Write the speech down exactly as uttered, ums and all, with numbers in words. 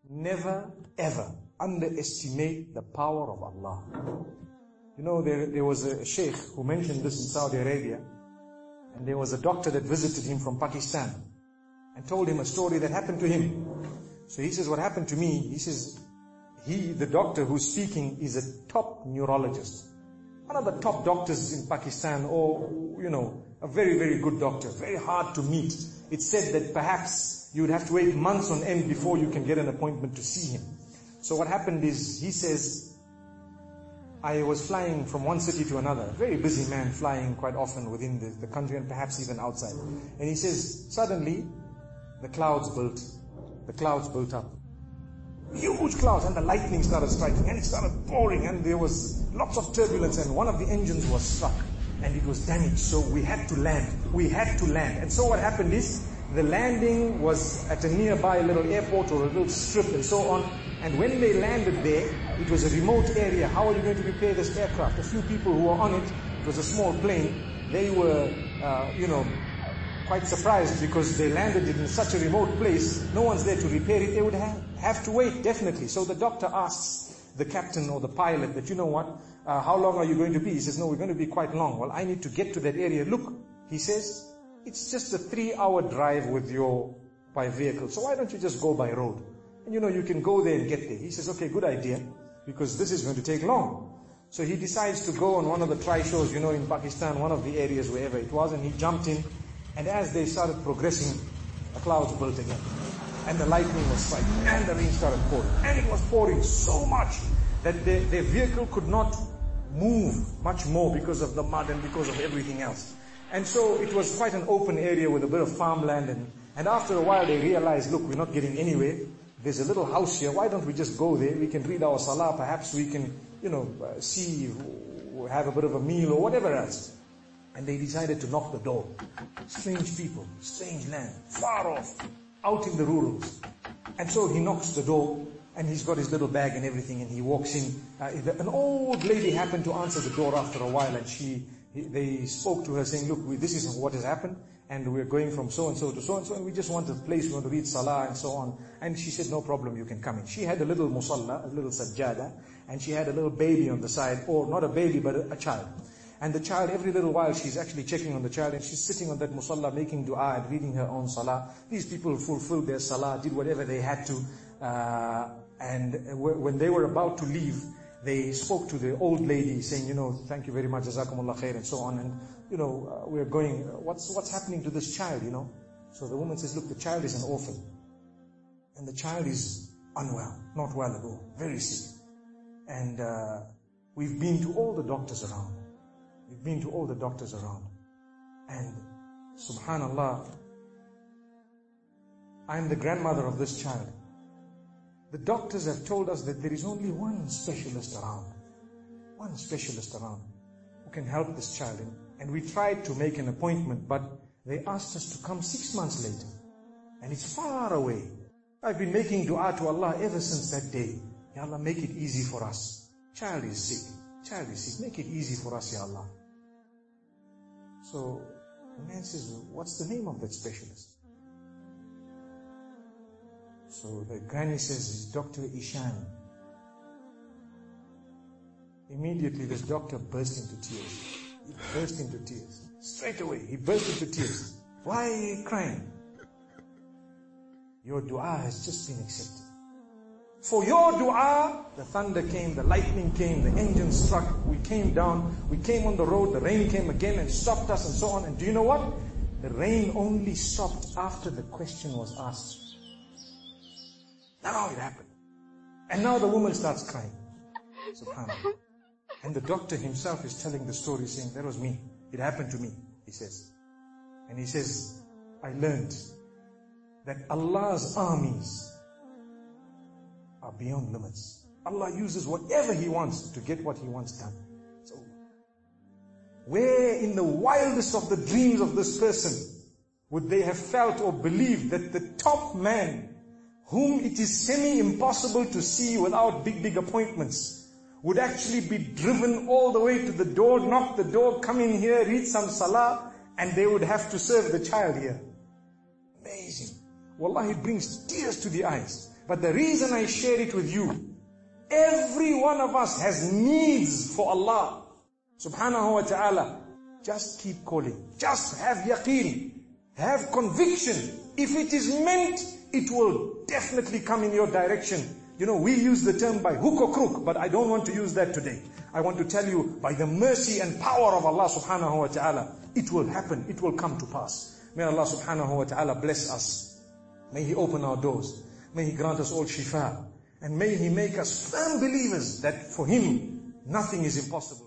never ever underestimate the power of Allah. You know, there, there was a sheikh who mentioned this in Saudi Arabia, and there was a doctor that visited him from Pakistan and told him a story that happened to him. So he says, what happened to me, he says, he, the doctor who's speaking, is a top neurologist. One of the top doctors in Pakistan, or, you know, a very, very good doctor, very hard to meet. It's said that perhaps you would have to wait months on end before you can get an appointment to see him. So what happened is, he says, I was flying from one city to another, a very busy man, flying quite often within the, the country and perhaps even outside. And he says, suddenly, the clouds built, the clouds built up. Huge clouds, and the lightning started striking, and it started pouring, and there was lots of turbulence, and one of the engines was struck, and it was damaged. So we had to land. We had to land. And so what happened is, the landing was at a nearby little airport or a little strip and so on. And when they landed there, it was a remote area. How are you going to repair this aircraft? A few people who were on it, it was a small plane, they were, uh, you know, quite surprised because they landed it in such a remote place. No one's there to repair it. They would have, have to wait, definitely. So the doctor asks the captain or the pilot that, you know what, uh, how long are you going to be? He says, no, we're going to be quite long. Well, I need to get to that area. Look, he says, it's just a three hour drive with your, by vehicle. So why don't you just go by road? And you know, you can go there and get there. He says, okay, good idea, because this is going to take long. So he decides to go on one of the tri-shows, you know, in Pakistan, one of the areas, wherever it was, and he jumped in. And as they started progressing, the clouds built again. And the lightning was striking, and the rain started pouring. And it was pouring so much that their, their vehicle could not move much more because of the mud and because of everything else. And so it was quite an open area with a bit of farmland. And, and after a while they realized, look, we're not getting anywhere. There's a little house here. Why don't we just go there? We can read our salah. Perhaps we can, you know, uh, see, have a bit of a meal or whatever else. And they decided to knock the door. Strange people, strange land, far off, out in the rurals. And so he knocks the door, and he's got his little bag and everything, and he walks in. Uh, an old lady happened to answer the door after a while, and she, they spoke to her saying, look, we, this is what has happened, and we're going from so-and-so to so-and-so, and we just want a place, we want to read salah and so on. And she said, no problem, you can come in. She had a little musalla, a little sajjada, and she had a little baby on the side, or not a baby, but a, a child. And the child, every little while, she's actually checking on the child, and she's sitting on that musalla, making dua and reading her own salah. These people fulfilled their salah, did whatever they had to, uh, and when they were about to leave, they spoke to the old lady saying, you know, thank you very much, jazakumullah khair, and so on, and, you know, uh, we're going, uh, what's, what's happening to this child, you know? So the woman says, look, the child is an orphan, and the child is unwell, not well at all, very sick. And, uh, we've been to all the doctors around. We've been to all the doctors around. And, subhanallah, I'm the grandmother of this child. The doctors have told us that there is only one specialist around. One specialist around who can help this child. And we tried to make an appointment, but they asked us to come six months later. And it's far away. I've been making dua to Allah ever since that day. Ya Allah, make it easy for us. Child is sick. Child is sick. Make it easy for us, Ya Allah. So the man says, what's the name of that specialist? So the granny says, it's Doctor Ishan. Immediately this doctor burst into tears. He burst into tears. Straight away, he burst into tears. Why are you crying? Your dua has just been accepted. For your dua, the thunder came, the lightning came, the engine struck, we came down, we came on the road, the rain came again and stopped us and so on. And do you know what? The rain only stopped after the question was asked. Now it happened. And now the woman starts crying. SubhanAllah. And the doctor himself is telling the story saying, that was me. It happened to me, he says. And he says, I learned that Allah's armies are beyond limits. Allah uses whatever He wants to get what He wants done. So, where in the wildest of the dreams of this person would they have felt or believed that the top man, whom it is semi-impossible to see without big, big appointments, would actually be driven all the way to the door, knock the door, come in here, read some salah, and they would have to serve the child here. Amazing. Wallahi, it brings tears to the eyes. But the reason I share it with you, every one of us has needs for Allah subhanahu wa ta'ala. Just keep calling. Just have yaqeen. Have conviction. If it is meant, it will definitely come in your direction. You know, we use the term by hook or crook, but I don't want to use that today. I want to tell you, by the mercy and power of Allah subhanahu wa ta'ala, it will happen. It will come to pass. May Allah subhanahu wa ta'ala bless us. May He open our doors. May He grant us all shifa. And may He make us firm believers that for Him, nothing is impossible.